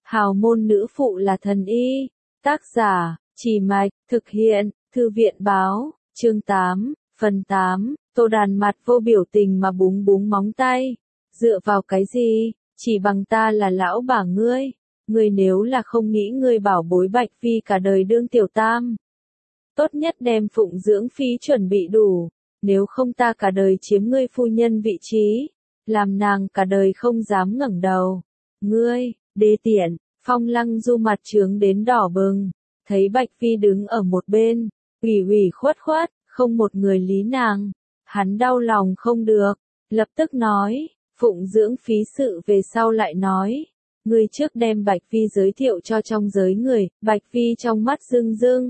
Hào môn nữ phụ là thần y. Tác giả, Trì Mạch, thực hiện, Thư viện báo, chương 8, phần 8, Tô Đàn mặt vô biểu tình mà búng búng móng tay. Dựa vào cái gì, chỉ bằng ta là lão bà ngươi. Ngươi nếu là không nghĩ ngươi bảo bối Bạch Phi cả đời đương tiểu tam. Tốt nhất đem phụng dưỡng phí chuẩn bị đủ, nếu không ta cả đời chiếm ngươi phu nhân vị trí, làm nàng cả đời không dám ngẩng đầu. Ngươi, đê tiện, Phong Lăng Du mặt trướng đến đỏ bừng, thấy Bạch Phi đứng ở một bên, ủy ủy khuất khuất, không một người lý nàng, hắn đau lòng không được, lập tức nói, phụng dưỡng phí sự về sau lại nói, ngươi trước đem Bạch Phi giới thiệu cho trong giới người. Bạch Phi trong mắt rưng rưng,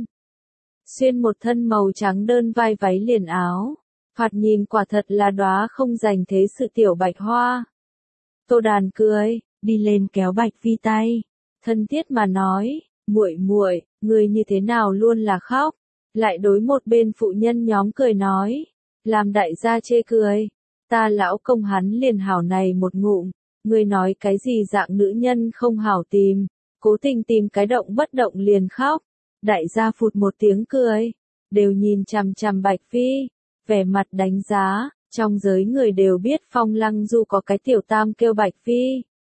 xuyên một thân màu trắng đơn vai váy liền áo, thoạt nhìn quả thật là đóa không dành thế sự tiểu bạch hoa. Tô Đàn cười, đi lên kéo Bạch Phi tay, thân thiết mà nói, muội muội, ngươi như thế nào luôn là khóc, lại đối một bên phụ nhân nhóm cười nói, làm đại gia chê cười, ta lão công hắn liền hảo này một ngụm, ngươi nói cái gì dạng nữ nhân không hảo tìm, cố tình tìm cái động bất động liền khóc. Đại gia phụt một tiếng cười, đều nhìn chằm chằm Bạch Phi, vẻ mặt đánh giá, trong giới người đều biết Phong Lăng Du có cái tiểu tam kêu Bạch Phi.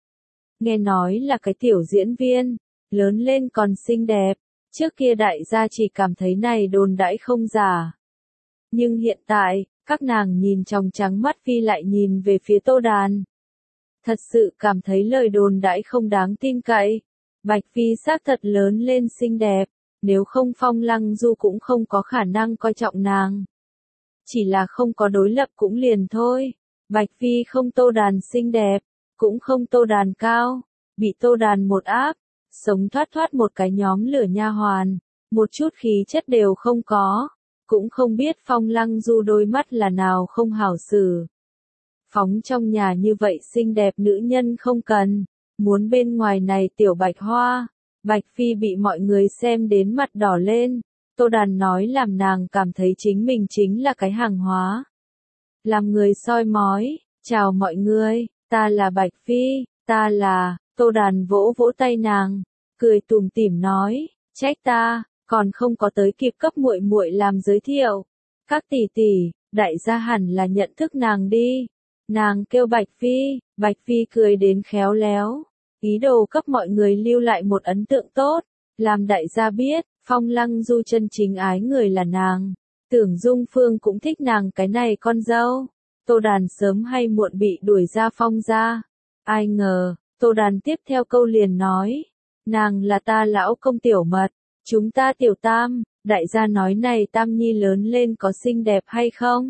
Nghe nói là cái tiểu diễn viên, lớn lên còn xinh đẹp, trước kia đại gia chỉ cảm thấy này đồn đãi không giả. Nhưng hiện tại, các nàng nhìn trong trắng mắt Phi lại nhìn về phía Tô Đàn. Thật sự cảm thấy lời đồn đãi không đáng tin cậy, Bạch Phi xác thật lớn lên xinh đẹp. Nếu không Phong Lăng Du cũng không có khả năng coi trọng nàng. Chỉ là không có đối lập cũng liền thôi. Bạch Phi không Tô Đàn xinh đẹp, cũng không Tô Đàn cao, bị Tô Đàn một áp, sống thoát thoát một cái nhóm lửa nha hoàn, một chút khí chất đều không có, cũng không biết Phong Lăng Du đôi mắt là nào không hảo xử. Phóng trong nhà như vậy xinh đẹp nữ nhân không cần, muốn bên ngoài này tiểu bạch hoa. Bạch Phi bị mọi người xem đến mặt đỏ lên, Tô Đàn nói làm nàng cảm thấy chính mình chính là cái hàng hóa. Làm người soi mói, chào mọi người, ta là Bạch Phi, ta là, Tô Đàn vỗ vỗ tay nàng, cười tủm tỉm nói, trách ta, còn không có tới kịp cấp muội muội làm giới thiệu. Các tỷ tỷ, đại gia hẳn là nhận thức nàng đi. Nàng kêu Bạch Phi cười đến khéo léo. Ý đồ cấp mọi người lưu lại một ấn tượng tốt, làm đại gia biết, Phong Lăng Du chân chính ái người là nàng. Tưởng Dung Phương cũng thích nàng cái này con dâu. Tô Đàn sớm hay muộn bị đuổi ra Phong gia. Ai ngờ, Tô Đàn tiếp theo câu liền nói, nàng là ta lão công tiểu mật, chúng ta tiểu tam, đại gia nói này tam nhi lớn lên có xinh đẹp hay không?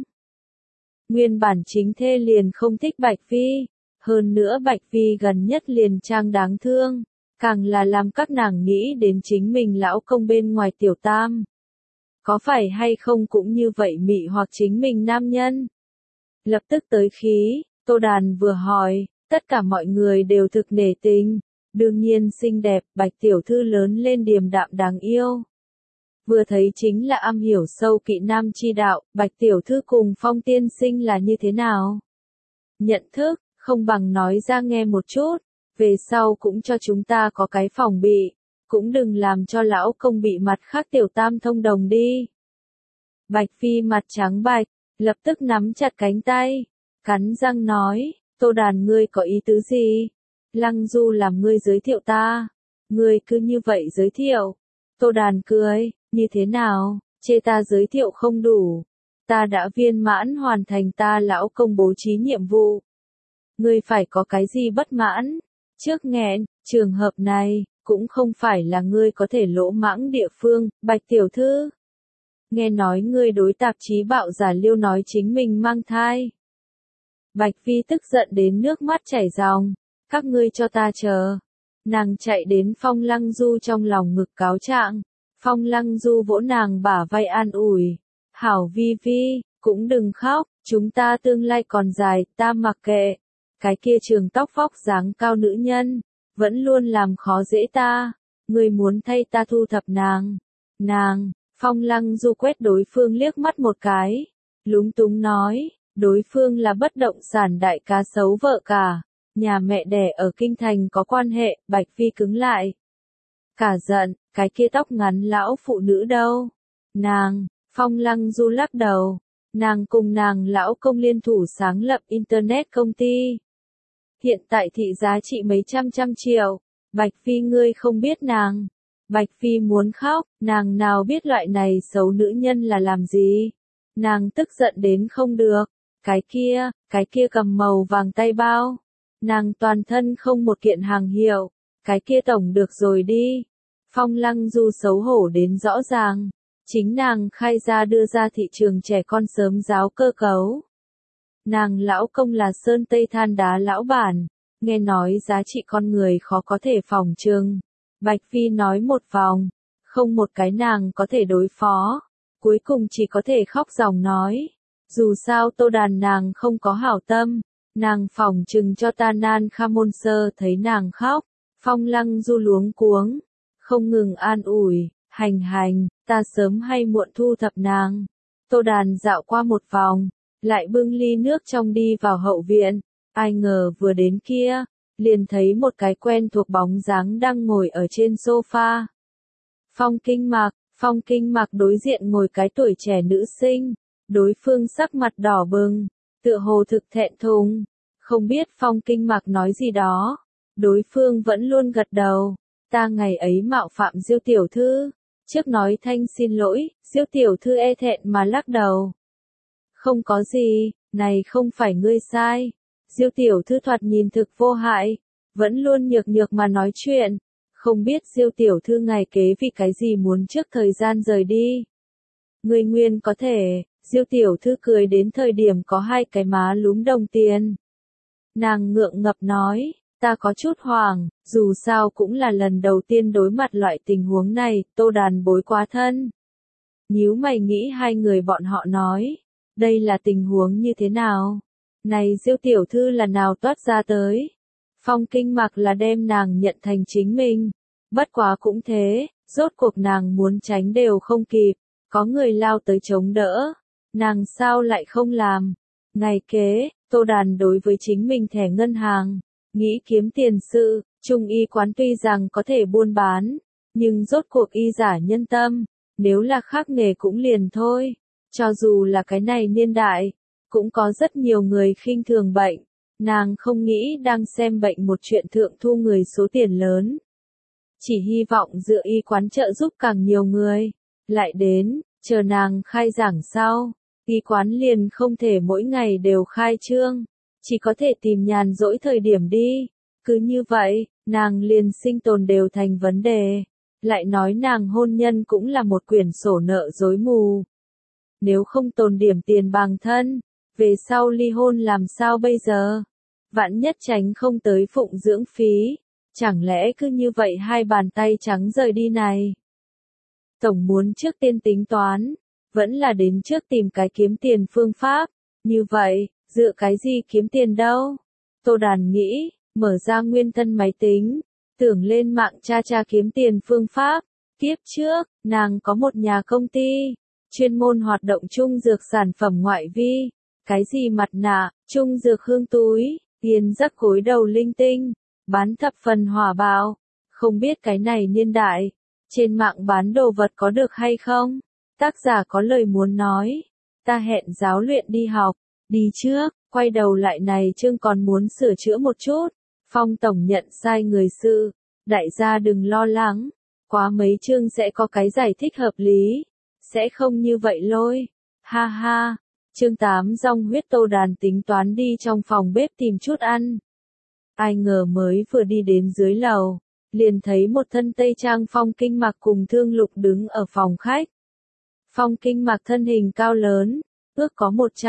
Nguyên bản chính thê liền không thích Bạch Phi. Hơn nữa Bạch Phi gần nhất liền trang đáng thương, càng là làm các nàng nghĩ đến chính mình lão công bên ngoài tiểu tam. Có phải hay không cũng như vậy mị hoặc chính mình nam nhân? Lập tức tới khí, Tô Đàn vừa hỏi, tất cả mọi người đều thực nể tình, đương nhiên xinh đẹp, Bạch tiểu thư lớn lên điềm đạm đáng yêu. Vừa thấy chính là am hiểu sâu kỵ nam chi đạo, Bạch tiểu thư cùng Phong tiên sinh là như thế nào? Nhận thức, không bằng nói ra nghe một chút, về sau cũng cho chúng ta có cái phòng bị, cũng đừng làm cho lão công bị mặt khác tiểu tam thông đồng đi. Bạch Phi mặt trắng bạch, lập tức nắm chặt cánh tay, cắn răng nói, Tô Đàn ngươi có ý tứ gì? Lăng Du làm ngươi giới thiệu ta, ngươi cứ như vậy giới thiệu. Tô Đàn cười, như thế nào, chê ta giới thiệu không đủ, ta đã viên mãn hoàn thành ta lão công bố trí nhiệm vụ. Ngươi phải có cái gì bất mãn? Trước nghẹn, trường hợp này, cũng không phải là ngươi có thể lỗ mãng địa phương, Bạch tiểu thư. Nghe nói ngươi đối tạp chí bạo giả Liêu nói chính mình mang thai. Bạch Phi tức giận đến nước mắt chảy ròng, các ngươi cho ta chờ. Nàng chạy đến Phong Lăng Du trong lòng ngực cáo trạng, Phong Lăng Du vỗ nàng bả vai an ủi, hảo Vi Vi, cũng đừng khóc, chúng ta tương lai còn dài, ta mặc kệ. Cái kia trường tóc vóc dáng cao nữ nhân, vẫn luôn làm khó dễ ta, ngươi muốn thay ta thu thập nàng. Nàng, Phong Lăng Du quét đối phương liếc mắt một cái, lúng túng nói, đối phương là bất động sản đại cá sấu vợ cả, Nhà mẹ đẻ ở Kinh Thành có quan hệ, Bạch Phi cứng lại. Cả giận, cái kia tóc ngắn lão phụ nữ đâu? Nàng, Phong Lăng Du lắc đầu. Nàng cùng nàng lão công liên thủ sáng lập Internet công ty. Hiện tại thị giá trị mấy trăm triệu. Bạch Phi ngươi không biết nàng. Bạch Phi muốn khóc, nàng nào biết loại này xấu nữ nhân là làm gì. Nàng tức giận đến không được. Cái kia cầm màu vàng tay bao. Nàng toàn thân không một kiện hàng hiệu. Cái kia tổng được rồi đi. Phong Lăng Du xấu hổ đến rõ ràng. Chính nàng khai ra đưa ra thị trường trẻ con sớm giáo cơ cấu. Nàng lão công là sơn tây than đá lão bản. Nghe nói giá trị con người khó có thể phòng trừng. Bạch Phi nói một vòng. Không một cái nàng có thể đối phó. Cuối cùng chỉ có thể khóc ròng nói. Dù sao Tô Đàn nàng không có hảo tâm. Nàng phòng trừng cho ta nan kha môn sơ thấy nàng khóc. Phong Lăng Du luống cuống. Không ngừng an ủi. Hành, ta sớm hay muộn thu thập nàng. Tô Đàn dạo qua một vòng. Lại bưng ly nước trong đi vào hậu viện. Ai ngờ vừa đến kia. Liền thấy một cái quen thuộc bóng dáng đang ngồi ở trên sofa. Phong Kinh Mặc đối diện ngồi cái tuổi trẻ nữ sinh. Đối phương sắc mặt đỏ bừng. Tựa hồ thực thẹn thùng. Không biết Phong Kinh Mặc nói gì đó. Đối phương vẫn luôn gật đầu. Ta ngày ấy mạo phạm Diêu tiểu thư. Trước nói thanh xin lỗi, Diêu tiểu thư e thẹn mà lắc đầu. Không có gì, này không phải ngươi sai. Diêu tiểu thư thoạt nhìn thực vô hại, vẫn luôn nhược mà nói chuyện. Không biết Diêu tiểu thư ngày kế vì cái gì muốn trước thời gian rời đi. Ngươi nguyên có thể, Diêu tiểu thư cười đến thời điểm có hai cái má lúm đồng tiền. Nàng ngượng ngập nói, ta có chút hoảng, dù sao cũng là lần đầu tiên đối mặt loại tình huống này, Tô Đàn bối quá thân. Nhíu mày nghĩ hai người bọn họ nói, đây là tình huống như thế nào? Này Diêu tiểu thư là nào toát ra tới? Phong Kinh Mặc là đem nàng nhận thành chính mình. Bất quá cũng thế, rốt cuộc nàng muốn tránh đều không kịp, có người lao tới chống đỡ. Nàng sao lại không làm? Ngày kế, Tô Đàn đối với chính mình thẻ ngân hàng, nghĩ kiếm tiền sự, trung y quán tuy rằng có thể buôn bán, nhưng rốt cuộc y giả nhân tâm, nếu là khác nghề cũng liền thôi. Cho dù là cái này niên đại, cũng có rất nhiều người khinh thường bệnh, nàng không nghĩ đang xem bệnh một chuyện thượng thu người số tiền lớn. Chỉ hy vọng dựa y quán trợ giúp càng nhiều người. Lại đến, chờ nàng khai giảng sau, y quán liền không thể mỗi ngày đều khai trương, chỉ có thể tìm nhàn rỗi thời điểm đi. Cứ như vậy, nàng liền sinh tồn đều thành vấn đề. Lại nói nàng hôn nhân cũng là một quyển sổ nợ rối mù. Nếu không tồn điểm tiền bằng thân, về sau ly hôn làm sao bây giờ? Vạn nhất tránh không tới phụng dưỡng phí. Chẳng lẽ cứ như vậy hai bàn tay trắng rời đi này? Tổng muốn trước tiên tính toán, vẫn là đến trước tìm cái kiếm tiền phương pháp. Như vậy, dựa cái gì kiếm tiền đâu? Tô Đàn nghĩ, mở ra nguyên thân máy tính, tưởng lên mạng tra kiếm tiền phương pháp. Kiếp trước, nàng có một nhà công ty, chuyên môn hoạt động trung dược sản phẩm ngoại vi. Cái gì mặt nạ, trung dược hương túi, tiền rắc gối đầu linh tinh, bán thập phần hỏa bạo. Không biết cái này niên đại, trên mạng bán đồ vật có được hay không? Tác giả có lời muốn nói. Ta hẹn giáo luyện đi học, đi trước, quay đầu lại này chương còn muốn sửa chữa một chút. Phong tổng nhận sai người sự, đại gia đừng lo lắng, quá mấy chương sẽ có cái giải thích hợp lý, sẽ không như vậy lôi. Ha ha. Chương 8 rong huyết. Tô Đàn tính toán đi trong phòng bếp tìm chút ăn. Ai ngờ mới vừa đi đến dưới lầu, liền thấy một thân tây trang Phong Kinh Mặc cùng Thương Lục đứng ở phòng khách. Phong Kinh Mặc thân hình cao lớn, ước có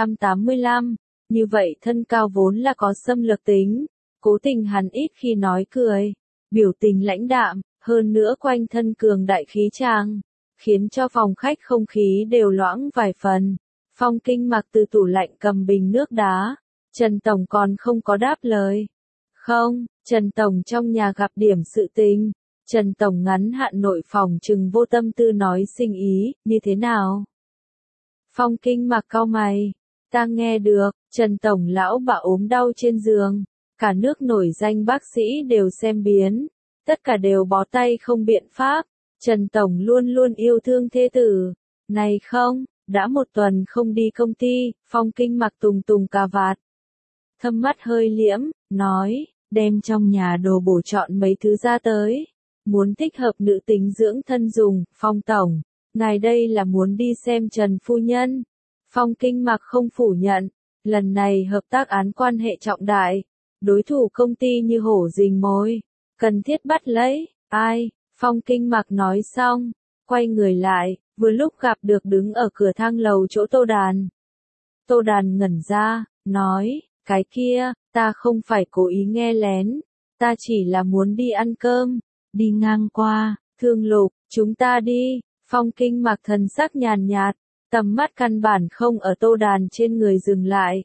185, như vậy thân cao vốn là có xâm lược tính, cố tình hắn ít khi nói cười, biểu tình lãnh đạm, hơn nữa quanh thân cường đại khí tràng, khiến cho phòng khách không khí đều loãng vài phần. Phong Kinh Mặc từ tủ lạnh cầm bình nước đá, Trần Tổng còn không có đáp lời. Không, Trần Tổng trong nhà gặp điểm sự tình. Trần Tổng ngắn hạn nội phòng chừng vô tâm tư nói sinh ý, như thế nào? Phong Kinh Mặc cau mày. Ta nghe được, Trần Tổng lão bà ốm đau trên giường. Cả nước nổi danh bác sĩ đều xem biến, tất cả đều bó tay không biện pháp. Trần Tổng luôn luôn yêu thương thê tử. Này không, đã 1 tuần không đi công ty, Phong Kinh mặc tùng tùng cà vạt. Thâm mắt hơi liễm, nói, đem trong nhà đồ bổ chọn mấy thứ ra tới. Muốn thích hợp nữ tính dưỡng thân dùng, Phong Tổng. Ngài đây là muốn đi xem Trần Phu Nhân. Phong Kinh mặc không phủ nhận, lần này hợp tác án quan hệ trọng đại. Đối thủ công ty như hổ rình mồi, cần thiết bắt lấy. Ai? Phong Kinh mặc nói xong, quay người lại, vừa lúc gặp được đứng ở cửa thang lầu chỗ Tô Đàn. Tô Đàn ngẩn ra, nói, cái kia, ta không phải cố ý nghe lén, ta chỉ là muốn đi ăn cơm, đi ngang qua. Thương Lục, chúng ta đi. Phong Kinh mặc thần sắc nhàn nhạt, tầm mắt căn bản không ở Tô Đàn trên người dừng lại.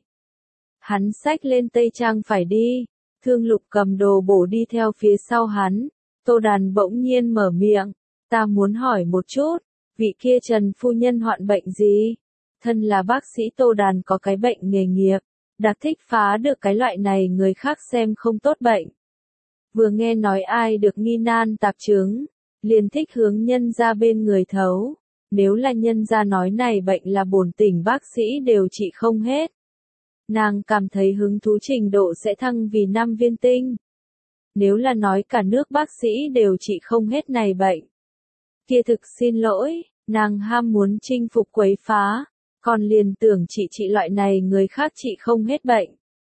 Hắn xách lên tây trang phải đi, Thương Lục cầm đồ bổ đi theo phía sau hắn. Tô Đàn bỗng nhiên mở miệng, ta muốn hỏi một chút, vị kia Trần Phu Nhân hoạn bệnh gì? Thân là bác sĩ Tô Đàn có cái bệnh nghề nghiệp, đặc thích phá được cái loại này người khác xem không tốt bệnh. Vừa nghe nói ai được nghi nan tạp chứng, liền thích hướng nhân ra bên người thấu. Nếu là nhân ra nói này bệnh là bổn tỉnh bác sĩ đều trị không hết. Nàng cảm thấy hứng thú trình độ sẽ thăng vì 5 viên tinh. Nếu là nói cả nước bác sĩ đều trị không hết này bệnh, kia thực xin lỗi, nàng ham muốn chinh phục quấy phá, còn liền tưởng trị loại này người khác trị không hết bệnh.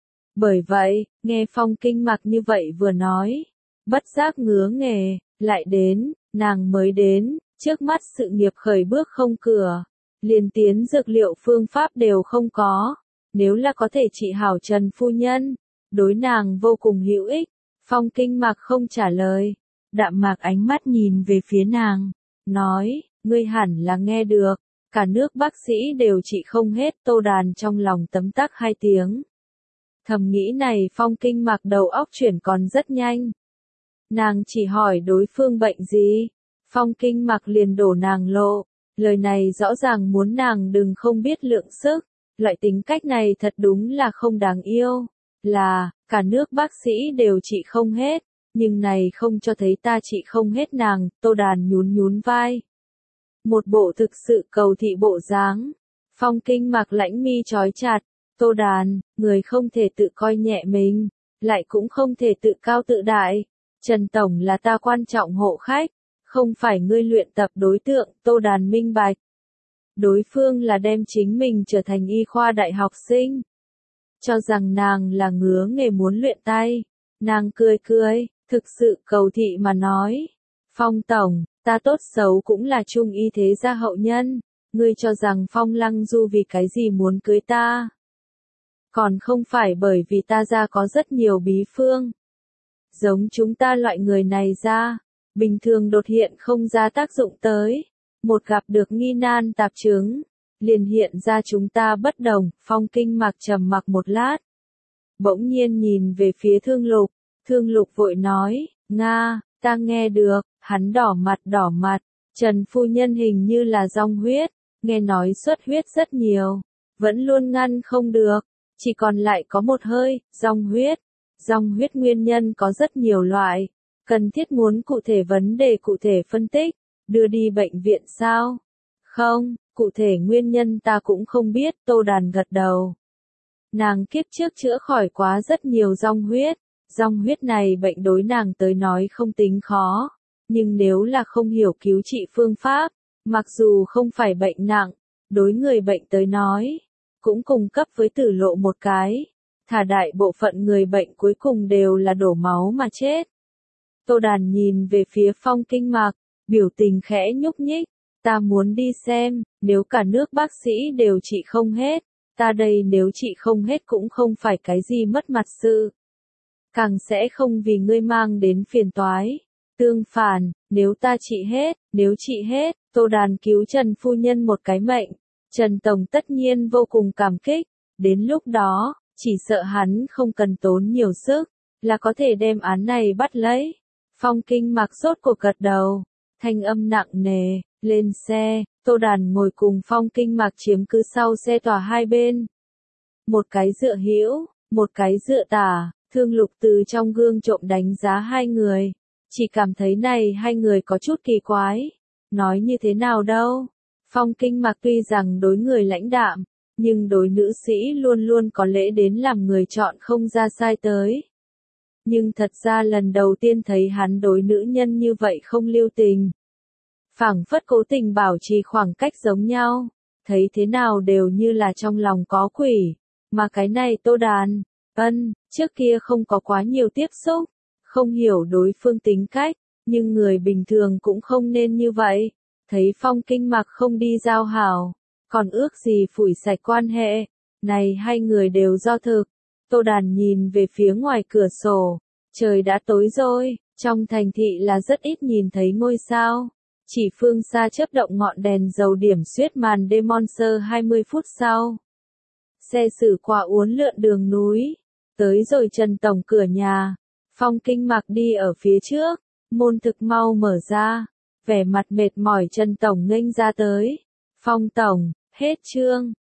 Bởi vậy, nghe Phong Kinh mặc như vậy vừa nói, bất giác ngứa nghề, lại đến, nàng mới đến, trước mắt sự nghiệp khởi bước không cửa, liền tiến dược liệu phương pháp đều không có, nếu là có thể trị hảo Trần Phu Nhân, đối nàng vô cùng hữu ích. Phong Kinh mặc không trả lời, đạm mạc ánh mắt nhìn về phía nàng, nói, ngươi hẳn là nghe được, cả nước bác sĩ đều trị không hết. Tô Đàn trong lòng tấm tắc 2 tiếng. Thầm nghĩ này Phong Kinh mặc đầu óc chuyển còn rất nhanh. Nàng chỉ hỏi đối phương bệnh gì, Phong Kinh mặc liền đổ nàng lộ, lời này rõ ràng muốn nàng đừng không biết lượng sức, loại tính cách này thật đúng là không đáng yêu. Là, cả nước bác sĩ đều trị không hết, nhưng này không cho thấy ta trị không hết nàng. Tô Đàn nhún nhún vai. Một bộ thực sự cầu thị bộ dáng. Phong Kinh mặc lãnh mi trói chặt, Tô Đàn, người không thể tự coi nhẹ mình, lại cũng không thể tự cao tự đại. Trần Tổng là ta quan trọng hộ khách, không phải ngươi luyện tập đối tượng. Tô Đàn minh bạch. Đối phương là đem chính mình trở thành y khoa đại học sinh. Cho rằng nàng là ngứa nghề muốn luyện tay. Nàng cười cười, thực sự cầu thị mà nói. Phong Tổng, ta tốt xấu cũng là trung y thế gia hậu nhân. Ngươi cho rằng Phong Lăng Du vì cái gì muốn cưới ta? Còn không phải bởi vì ta ra có rất nhiều bí phương. Giống chúng ta loại người này ra, bình thường đột hiện không ra tác dụng tới. Một gặp được nghi nan tạp chứng, liền hiện ra chúng ta bất đồng. Phong Kinh mặc trầm mặc một lát, bỗng nhiên nhìn về phía Thương Lục. Thương Lục vội nói, Nga, ta nghe được. Hắn đỏ mặt, Trần Phu Nhân hình như là dòng huyết, nghe nói xuất huyết rất nhiều, vẫn luôn ngăn không được, chỉ còn lại có một hơi. Dòng huyết nguyên nhân có rất nhiều loại, cần thiết muốn cụ thể vấn đề cụ thể phân tích, đưa đi bệnh viện sao? Không, cụ thể nguyên nhân ta cũng không biết. Tô Đàn gật đầu. Nàng kiếp trước chữa khỏi quá rất nhiều dòng huyết này bệnh đối nàng tới nói không tính khó, nhưng nếu là không hiểu cứu trị phương pháp, mặc dù không phải bệnh nặng, đối người bệnh tới nói, cũng cung cấp với tử lộ một cái, thả đại bộ phận người bệnh cuối cùng đều là đổ máu mà chết. Tô Đàn nhìn về phía Phong Kinh mặc, biểu tình khẽ nhúc nhích, ta muốn đi xem, nếu cả nước bác sĩ đều trị không hết, ta đây nếu trị không hết cũng không phải cái gì mất mặt sự. Càng sẽ không vì ngươi mang đến phiền toái. Tương phản, nếu trị hết, Tô Đàn cứu Trần Phu Nhân một cái mệnh, Trần Tổng tất nhiên vô cùng cảm kích, đến lúc đó, chỉ sợ hắn không cần tốn nhiều sức, là có thể đem án này bắt lấy. Phong Kinh mặc rốt cuộc gật đầu, thanh âm nặng nề, lên xe. Tô Đàn ngồi cùng Phong Kinh mặc chiếm cứ sau xe tòa hai bên. Một cái dựa hữu, một cái dựa tả, Thương Lục từ trong gương trộm đánh giá hai người. Chỉ cảm thấy này hai người có chút kỳ quái. Nói như thế nào đâu. Phong Kinh Mạc tuy rằng đối người lãnh đạm, nhưng đối nữ sĩ luôn luôn có lễ đến làm người chọn không ra sai tới. Nhưng thật ra lần đầu tiên thấy hắn đối nữ nhân như vậy không lưu tình. Phảng phất cố tình bảo trì khoảng cách giống nhau, thấy thế nào đều như là trong lòng có quỷ. Mà cái này Tô Đàn, trước kia không có quá nhiều tiếp xúc, không hiểu đối phương tính cách, nhưng người bình thường cũng không nên như vậy. Thấy Phong Kinh Mạc không đi giao hảo, còn ước gì phủi sạch quan hệ, này hai người đều do thực. Tô Đàn nhìn về phía ngoài cửa sổ, trời đã tối rồi, trong thành thị là rất ít nhìn thấy ngôi sao. Chỉ phương xa chớp động ngọn đèn dầu điểm xuyết màn đêm Monster 20 phút sau. Xe xử qua uốn lượn đường núi, tới rồi Trần Tổng cửa nhà. Phong Kinh Mạc đi ở phía trước, môn thực mau mở ra, vẻ mặt mệt mỏi Trần Tổng nghênh ra tới. Phong Tổng, hết chương.